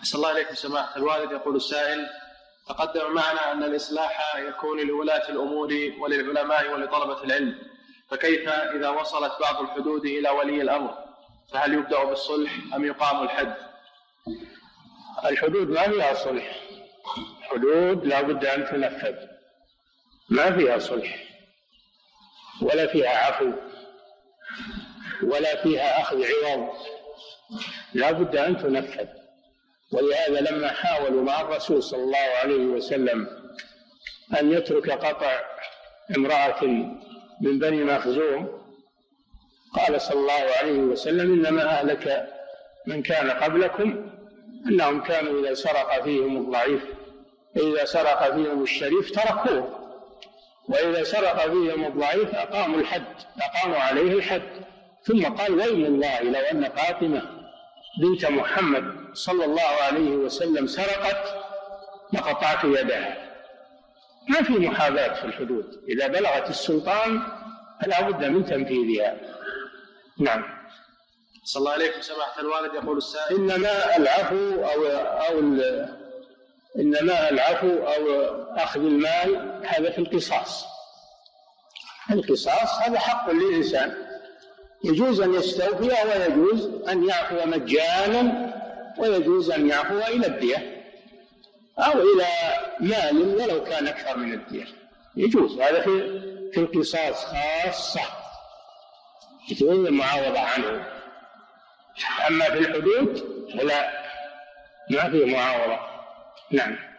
أحسن الله إليكم سماحة الوالد. يقول السائل: تقدم معنا أن الإصلاح يكون لولاة الأمور وللعلماء ولطلبة العلم، فكيف إذا وصلت بعض الحدود إلى ولي الأمر؟ فهل يبدأ بالصلح أم يقام الحد؟ الحدود ما فيها صلح، حدود لا بد أن تنفذ، ما فيها صلح ولا فيها عفو ولا فيها أخذ عوض، لا بد أن تنفذ. ولهذا لما حاولوا مع الرسول صلى الله عليه وسلم أن يترك قطع امرأة من بني مخزوم، قال صلى الله عليه وسلم: إنما أهلك من كان قبلكم أنهم كانوا إذا سرق فيهم الضعيف، إذا سرق فيهم الشريف تركوه، وإذا سرق فيهم الضعيف أقاموا الحد، أقاموا عليه الحد. ثم قال: ويم الله لو أن فاطمة بنت محمد صلى الله عليه وسلم سرقت لقطعت يدها. ما في محاباة في الحدود، إذا بلغت السلطان فلا بد من تنفيذها. نعم. صلى الله عليكم سماحة الوالد. يقول السائل: إنما العفو أو أخذ المال هذا في القصاص. القصاص هذا حق للإنسان، يجوز أن يستوفي ويجوز أن يعفو مجانا ويجوز أن يعفو إلى الدية أو إلى مال ولو كان أكثر من الدية، يجوز. هذا في القصاص خاصة، يجوز المعاوضة عنه. أما في الحدود فلا، ما في معاوضة. نعم.